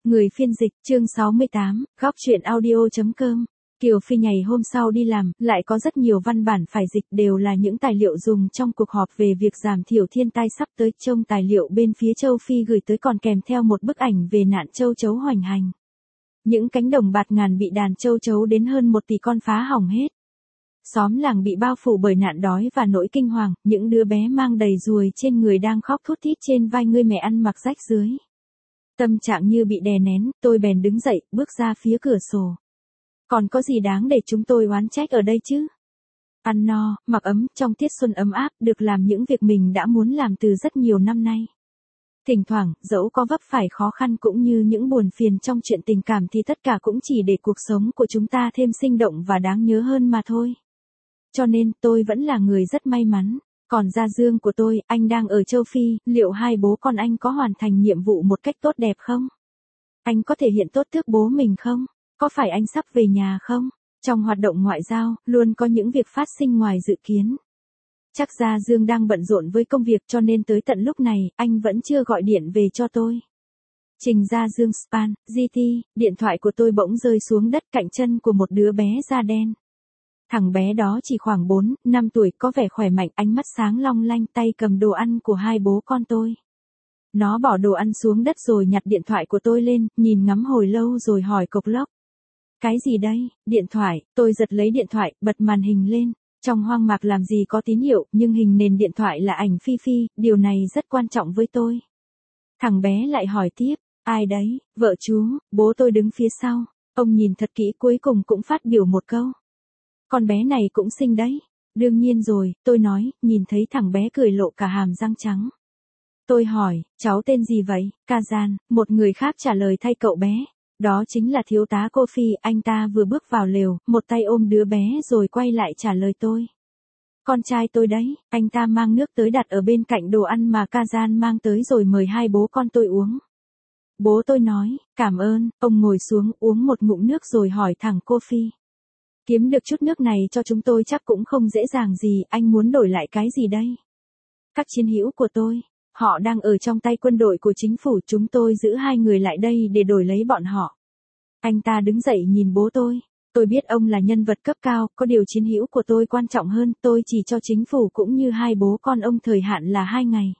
Người phiên dịch, chương 68, góc truyện audio.com. Kiều Phi ngày hôm sau đi làm, lại có rất nhiều văn bản phải dịch, đều là những tài liệu dùng trong cuộc họp về việc giảm thiểu thiên tai sắp tới. Trong tài liệu bên phía châu Phi gửi tới còn kèm theo một bức ảnh về nạn châu chấu hoành hành. Những cánh đồng bạt ngàn bị đàn châu chấu đến hơn 1 tỷ con phá hỏng hết. Xóm làng bị bao phủ bởi nạn đói và nỗi kinh hoàng, những đứa bé mang đầy ruồi trên người đang khóc thút thít trên vai người mẹ ăn mặc rách rưới. Tâm trạng như bị đè nén, tôi bèn đứng dậy, bước ra phía cửa sổ. Còn có gì đáng để chúng tôi oán trách ở đây chứ? Ăn no, mặc ấm, trong tiết xuân ấm áp, được làm những việc mình đã muốn làm từ rất nhiều năm nay. Thỉnh thoảng, dẫu có vấp phải khó khăn cũng như những buồn phiền trong chuyện tình cảm thì tất cả cũng chỉ để cuộc sống của chúng ta thêm sinh động và đáng nhớ hơn mà thôi. Cho nên, tôi vẫn là người rất may mắn. Còn Gia Dương của tôi, anh đang ở châu Phi, liệu hai bố con anh có hoàn thành nhiệm vụ một cách tốt đẹp không? Anh có thể hiện tốt trước bố mình không? Có phải anh sắp về nhà không? Trong hoạt động ngoại giao, luôn có những việc phát sinh ngoài dự kiến. Chắc Gia Dương đang bận rộn với công việc cho nên tới tận lúc này, anh vẫn chưa gọi điện về cho tôi. Trình Gia Dương Span, GT, điện thoại của tôi bỗng rơi xuống đất cạnh chân của một đứa bé da đen. Thằng bé đó chỉ khoảng 4, 5 tuổi, có vẻ khỏe mạnh, ánh mắt sáng long lanh, tay cầm đồ ăn của hai bố con tôi. Nó bỏ đồ ăn xuống đất rồi nhặt điện thoại của tôi lên, nhìn ngắm hồi lâu rồi hỏi cộc lốc. Cái gì đây? Điện thoại. Tôi giật lấy điện thoại, bật màn hình lên. Trong hoang mạc làm gì có tín hiệu, nhưng hình nền điện thoại là ảnh Phi Phi, điều này rất quan trọng với tôi. Thằng bé lại hỏi tiếp, ai đấy? Vợ chú, bố tôi đứng phía sau. Ông nhìn thật kỹ cuối cùng cũng phát biểu một câu. Con bé này cũng xinh đấy. Đương nhiên rồi, tôi nói, nhìn thấy thằng bé cười lộ cả hàm răng trắng. Tôi hỏi, cháu tên gì vậy? Kazan, một người khác trả lời thay cậu bé. Đó chính là thiếu tá Cô Phi, anh ta vừa bước vào lều, một tay ôm đứa bé rồi quay lại trả lời tôi. Con trai tôi đấy, anh ta mang nước tới đặt ở bên cạnh đồ ăn mà Kazan mang tới rồi mời hai bố con tôi uống. Bố tôi nói, cảm ơn, ông ngồi xuống uống một ngụm nước rồi hỏi thằng Cô Phi. Kiếm được chút nước này cho chúng tôi chắc cũng không dễ dàng gì, anh muốn đổi lại cái gì đây? Các chiến hữu của tôi, họ đang ở trong tay quân đội của chính phủ, chúng tôi giữ hai người lại đây để đổi lấy bọn họ. Anh ta đứng dậy nhìn bố tôi biết ông là nhân vật cấp cao, có điều chiến hữu của tôi quan trọng hơn, tôi chỉ cho chính phủ cũng như hai bố con ông thời hạn là 2 ngày.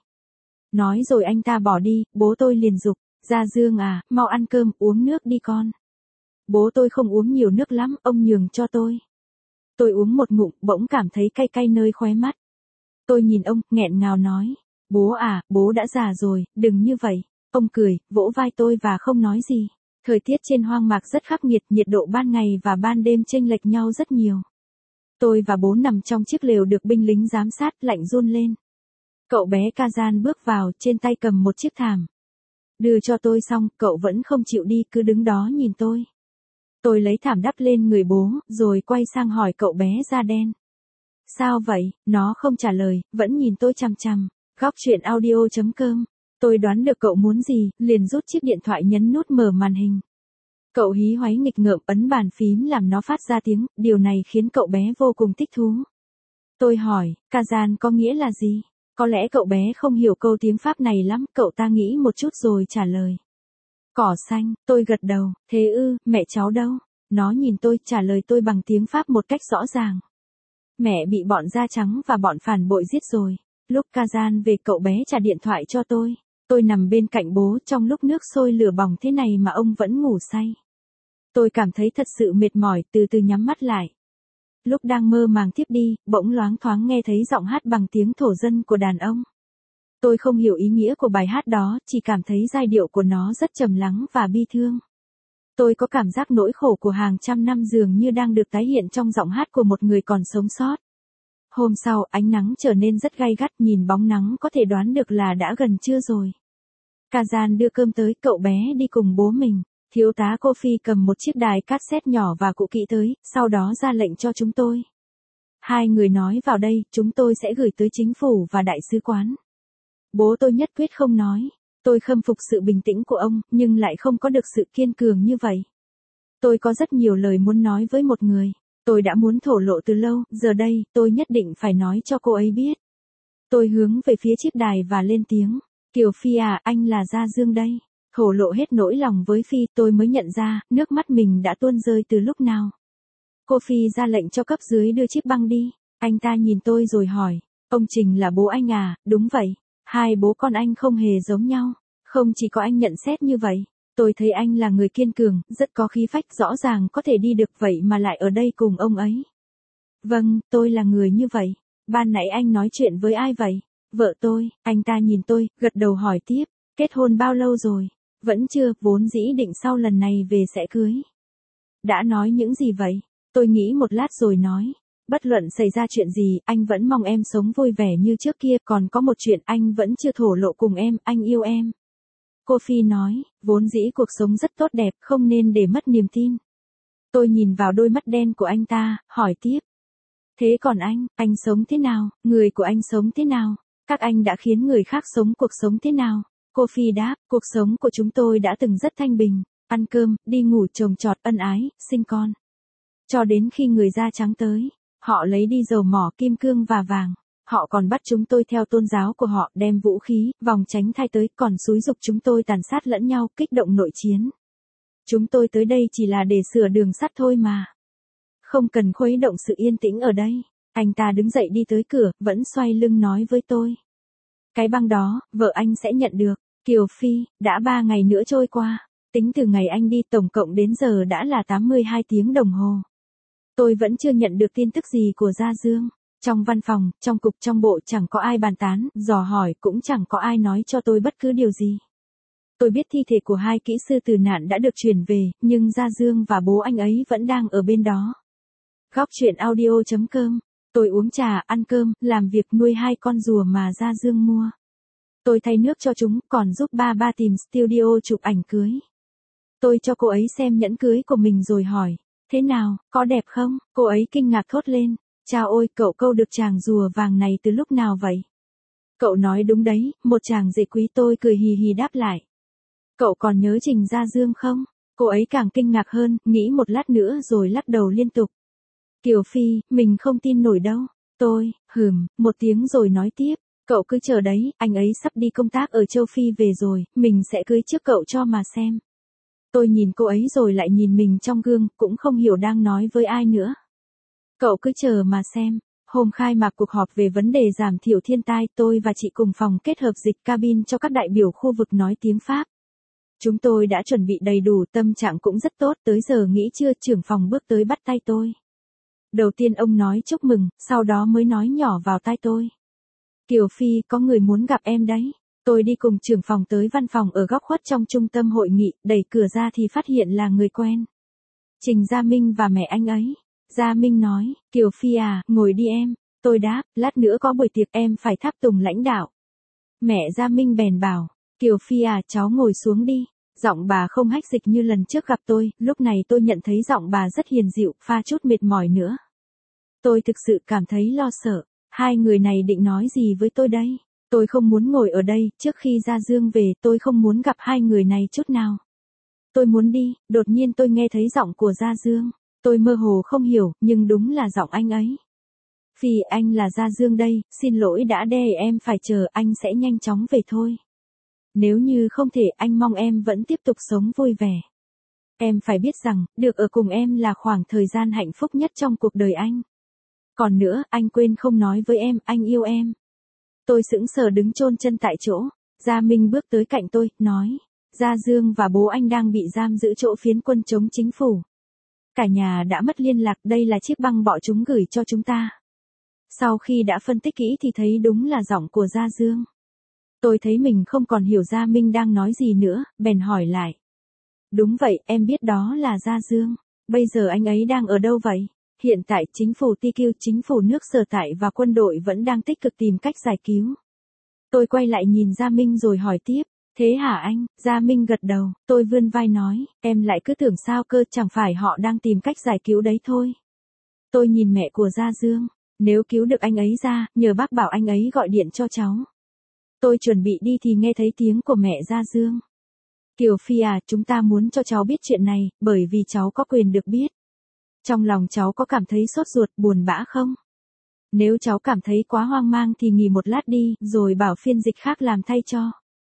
Nói rồi anh ta bỏ đi, bố tôi liền giục, Gia Dương à, mau ăn cơm, uống nước đi con. Bố tôi không uống nhiều nước lắm, ông nhường cho tôi. Tôi uống một ngụm, bỗng cảm thấy cay cay nơi khóe mắt. Tôi nhìn ông, nghẹn ngào nói, bố à, bố đã già rồi, đừng như vậy. Ông cười, vỗ vai tôi và không nói gì. Thời tiết trên hoang mạc rất khắc nghiệt, nhiệt độ ban ngày và ban đêm chênh lệch nhau rất nhiều. Tôi và bố nằm trong chiếc lều được binh lính giám sát, lạnh run lên. Cậu bé Kazan bước vào, trên tay cầm một chiếc thảm. Đưa cho tôi xong, cậu vẫn không chịu đi, cứ đứng đó nhìn tôi. Tôi lấy thảm đắp lên người bố, rồi quay sang hỏi cậu bé da đen. Sao vậy? Nó không trả lời, vẫn nhìn tôi chằm chằm. Góc truyện audio.com. Tôi đoán được cậu muốn gì, liền rút chiếc điện thoại nhấn nút mở màn hình. Cậu hí hoáy nghịch ngợm ấn bàn phím làm nó phát ra tiếng, điều này khiến cậu bé vô cùng thích thú. Tôi hỏi, Kazan có nghĩa là gì? Có lẽ cậu bé không hiểu câu tiếng Pháp này lắm, cậu ta nghĩ một chút rồi trả lời. Cỏ xanh, tôi gật đầu, thế ư, mẹ cháu đâu? Nó nhìn tôi, trả lời tôi bằng tiếng Pháp một cách rõ ràng. Mẹ bị bọn da trắng và bọn phản bội giết rồi. Lúc Kazan về cậu bé trả điện thoại cho tôi. Tôi nằm bên cạnh bố trong lúc nước sôi lửa bỏng thế này mà ông vẫn ngủ say. Tôi cảm thấy thật sự mệt mỏi, từ từ nhắm mắt lại. Lúc đang mơ màng thiếp đi, bỗng loáng thoáng nghe thấy giọng hát bằng tiếng thổ dân của đàn ông. Tôi không hiểu ý nghĩa của bài hát đó, chỉ cảm thấy giai điệu của nó rất trầm lắng và bi thương. Tôi có cảm giác nỗi khổ của hàng trăm năm dường như đang được tái hiện trong giọng hát của một người còn sống sót. Hôm sau, ánh nắng trở nên rất gay gắt, nhìn bóng nắng có thể đoán được là đã gần trưa rồi. Kazan đưa cơm tới, cậu bé đi cùng bố mình. Thiếu tá Cô Phi cầm một chiếc đài cassette nhỏ và cụ kỹ tới, sau đó ra lệnh cho chúng tôi. Hai người nói vào đây, chúng tôi sẽ gửi tới chính phủ và đại sứ quán. Bố tôi nhất quyết không nói. Tôi khâm phục sự bình tĩnh của ông, nhưng lại không có được sự kiên cường như vậy. Tôi có rất nhiều lời muốn nói với một người. Tôi đã muốn thổ lộ từ lâu, giờ đây, tôi nhất định phải nói cho cô ấy biết. Tôi hướng về phía chiếc đài và lên tiếng. Kiều Phi à, anh là Gia Dương đây. thổ lộ hết nỗi lòng với Phi, tôi mới nhận ra, nước mắt mình đã tuôn rơi từ lúc nào. Cô Phi ra lệnh cho cấp dưới đưa chiếc băng đi. Anh ta nhìn tôi rồi hỏi, ông Trình là bố anh à? Đúng vậy. Hai bố con anh không hề giống nhau. Không chỉ có anh nhận xét như vậy. Tôi thấy anh là người kiên cường, rất có khí phách, rõ ràng có thể đi được vậy mà lại ở đây cùng ông ấy. Vâng, tôi là người như vậy. Ban nãy anh nói chuyện với ai vậy? Vợ tôi. Anh ta nhìn tôi, gật đầu hỏi tiếp, kết hôn bao lâu rồi? Vẫn chưa, vốn dĩ định sau lần này về sẽ cưới. Đã nói những gì vậy? Tôi nghĩ một lát rồi nói, bất luận xảy ra chuyện gì, anh vẫn mong em sống vui vẻ như trước kia, còn có một chuyện anh vẫn chưa thổ lộ cùng em, anh yêu em. Cô Phi nói, vốn dĩ cuộc sống rất tốt đẹp, không nên để mất niềm tin. Tôi nhìn vào đôi mắt đen của anh ta, hỏi tiếp. Thế còn anh sống thế nào, người của anh sống thế nào, các anh đã khiến người khác sống cuộc sống thế nào? Cô Phi đáp, cuộc sống của chúng tôi đã từng rất thanh bình, ăn cơm, đi ngủ, trồng trọt, ân ái, sinh con. Cho đến khi người da trắng tới, họ lấy đi dầu mỏ, kim cương và vàng. Họ còn bắt chúng tôi theo tôn giáo của họ, đem vũ khí, vòng tránh thai tới, còn xúi giục chúng tôi tàn sát lẫn nhau, kích động nội chiến. Chúng tôi tới đây chỉ là để sửa đường sắt thôi mà. Không cần khuấy động sự yên tĩnh ở đây. Anh ta đứng dậy đi tới cửa, vẫn xoay lưng nói với tôi. Cái băng đó, vợ anh sẽ nhận được. Kiều Phi, đã 3 ngày nữa trôi qua. Tính từ ngày anh đi tổng cộng đến giờ đã là 82 tiếng đồng hồ. Tôi vẫn chưa nhận được tin tức gì của Gia Dương. Trong văn phòng, trong cục, trong bộ chẳng có ai bàn tán, dò hỏi, cũng chẳng có ai nói cho tôi bất cứ điều gì. Tôi biết thi thể của hai kỹ sư tử nạn đã được chuyển về, nhưng Gia Dương và bố anh ấy vẫn đang ở bên đó. Góc truyện audio.com. Tôi uống trà, ăn cơm, làm việc nuôi 2 con rùa mà Gia Dương mua. Tôi thay nước cho chúng, còn giúp ba tìm studio chụp ảnh cưới. Tôi cho cô ấy xem nhẫn cưới của mình rồi hỏi, thế nào, có đẹp không? Cô ấy kinh ngạc thốt lên, chao ôi, cậu câu được chàng rùa vàng này từ lúc nào vậy? Cậu nói đúng đấy, một chàng rể quý. Tôi cười hì hì đáp lại. Cậu còn nhớ Trình Gia Dương không? Cô ấy càng kinh ngạc hơn, nghĩ một lát nữa rồi lắc đầu liên tục. Kiều Phi, mình không tin nổi đâu. Tôi, một tiếng rồi nói tiếp, cậu cứ chờ đấy, anh ấy sắp đi công tác ở châu Phi về rồi, mình sẽ cưới trước cậu cho mà xem. Tôi nhìn cô ấy rồi lại nhìn mình trong gương, cũng không hiểu đang nói với ai nữa. Cậu cứ chờ mà xem. Hôm khai mạc cuộc họp về vấn đề giảm thiểu thiên tai, tôi và chị cùng phòng kết hợp dịch cabin cho các đại biểu khu vực nói tiếng Pháp. Chúng tôi đã chuẩn bị đầy đủ, tâm trạng cũng rất tốt, tới giờ nghỉ trưa trưởng phòng bước tới bắt tay tôi. Đầu tiên ông nói chúc mừng, sau đó mới nói nhỏ vào tai tôi. Kiều Phi, có người muốn gặp em đấy. Tôi đi cùng trưởng phòng tới văn phòng ở góc khuất trong trung tâm hội nghị, đẩy cửa ra thì phát hiện là người quen. Trình Gia Minh và mẹ anh ấy. Gia Minh nói, Kiều Phi à, ngồi đi em. Tôi đáp, lát nữa có buổi tiệc em phải tháp tùng lãnh đạo. Mẹ Gia Minh bèn bảo, Kiều Phi à, cháu ngồi xuống đi. Giọng bà không hách dịch như lần trước gặp tôi, lúc này tôi nhận thấy giọng bà rất hiền dịu, pha chút mệt mỏi nữa. Tôi thực sự cảm thấy lo sợ, hai người này định nói gì với tôi đây? Tôi không muốn ngồi ở đây, trước khi Gia Dương về, tôi không muốn gặp hai người này chút nào. Tôi muốn đi, đột nhiên tôi nghe thấy giọng của Gia Dương. Tôi mơ hồ không hiểu, nhưng đúng là giọng anh ấy. Phi, anh là Gia Dương đây, xin lỗi đã để em phải chờ, anh sẽ nhanh chóng về thôi. Nếu như không thể, anh mong em vẫn tiếp tục sống vui vẻ. Em phải biết rằng, được ở cùng em là khoảng thời gian hạnh phúc nhất trong cuộc đời anh. Còn nữa, anh quên không nói với em, anh yêu em. Tôi sững sờ đứng chôn chân tại chỗ. Gia Minh bước tới cạnh tôi, nói. Gia Dương và bố anh đang bị giam giữ chỗ phiến quân chống chính phủ. Cả nhà đã mất liên lạc, đây là chiếc băng bọn chúng gửi cho chúng ta. Sau khi đã phân tích kỹ thì thấy đúng là giọng của Gia Dương. Tôi thấy mình không còn hiểu Gia Minh đang nói gì nữa, bèn hỏi lại. Đúng vậy, em biết đó là Gia Dương. Bây giờ anh ấy đang ở đâu vậy? Hiện tại chính phủ TQ, chính phủ nước sở tại và quân đội vẫn đang tích cực tìm cách giải cứu. Tôi quay lại nhìn Gia Minh rồi hỏi tiếp. Thế hả anh? Gia Minh gật đầu, tôi vươn vai nói, em lại cứ tưởng sao cơ, chẳng phải họ đang tìm cách giải cứu đấy thôi. Tôi nhìn mẹ của Gia Dương, nếu cứu được anh ấy ra, nhờ bác bảo anh ấy gọi điện cho cháu. Tôi chuẩn bị đi thì nghe thấy tiếng của mẹ Gia Dương. Kiều Phi à, chúng ta muốn cho cháu biết chuyện này, bởi vì cháu có quyền được biết. Trong lòng cháu có cảm thấy sốt ruột, buồn bã không? Nếu cháu cảm thấy quá hoang mang thì nghỉ một lát đi, rồi bảo phiên dịch khác làm thay cho.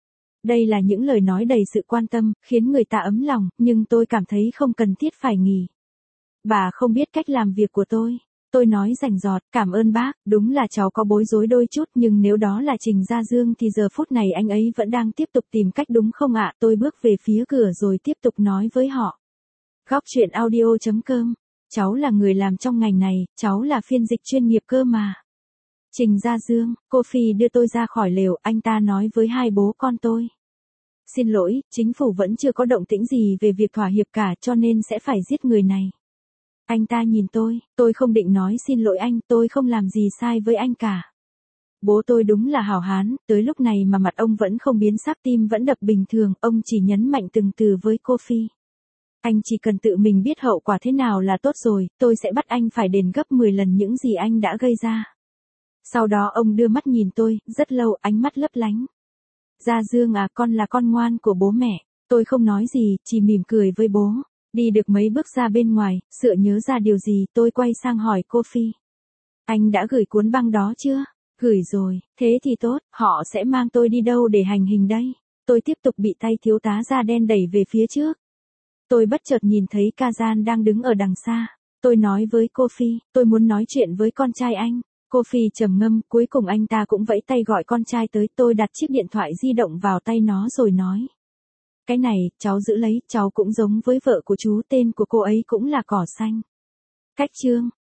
Đây là những lời nói đầy sự quan tâm, khiến người ta ấm lòng, nhưng tôi cảm thấy không cần thiết phải nghỉ. Bà không biết cách làm việc của tôi. Tôi nói rành rọt, cảm ơn bác, đúng là cháu có bối rối đôi chút nhưng nếu đó là Trình Gia Dương thì giờ phút này anh ấy vẫn đang tiếp tục tìm cách đúng không ạ? Tôi bước về phía cửa rồi tiếp tục nói với họ. Góc chuyện audio.com. Cháu là người làm trong ngành này, cháu là phiên dịch chuyên nghiệp cơ mà. Trình Gia Dương, cô Phi đưa tôi ra khỏi lều, anh ta nói với hai bố con tôi. Xin lỗi, chính phủ vẫn chưa có động tĩnh gì về việc thỏa hiệp cả cho nên sẽ phải giết người này. Anh ta nhìn tôi không định nói xin lỗi anh, tôi không làm gì sai với anh cả. Bố tôi đúng là hảo hán, tới lúc này mà mặt ông vẫn không biến sắc, tim vẫn đập bình thường, ông chỉ nhấn mạnh từng từ với cô Phi. Anh chỉ cần tự mình biết hậu quả thế nào là tốt rồi, tôi sẽ bắt anh phải đền gấp 10 lần những gì anh đã gây ra. Sau đó ông đưa mắt nhìn tôi, rất lâu, ánh mắt lấp lánh. Gia Dương à, con là con ngoan của bố mẹ. Tôi không nói gì, chỉ mỉm cười với bố. Đi được mấy bước ra bên ngoài, sựa nhớ ra điều gì, tôi quay sang hỏi cô Phi. Anh đã gửi cuốn băng đó chưa? Gửi rồi, thế thì tốt, họ sẽ mang tôi đi đâu để hành hình đây? Tôi tiếp tục bị tay thiếu tá da đen đẩy về phía trước. Tôi bất chợt nhìn thấy Kazan đang đứng ở đằng xa. Tôi nói với cô Phi, tôi muốn nói chuyện với con trai anh. Cô Phi trầm ngâm, cuối cùng anh ta cũng vẫy tay gọi con trai tới. Tôi đặt chiếc điện thoại di động vào tay nó rồi nói. Cái này, cháu giữ lấy, cháu cũng giống với vợ của chú, tên của cô ấy cũng là Cỏ Xanh. Cách chương.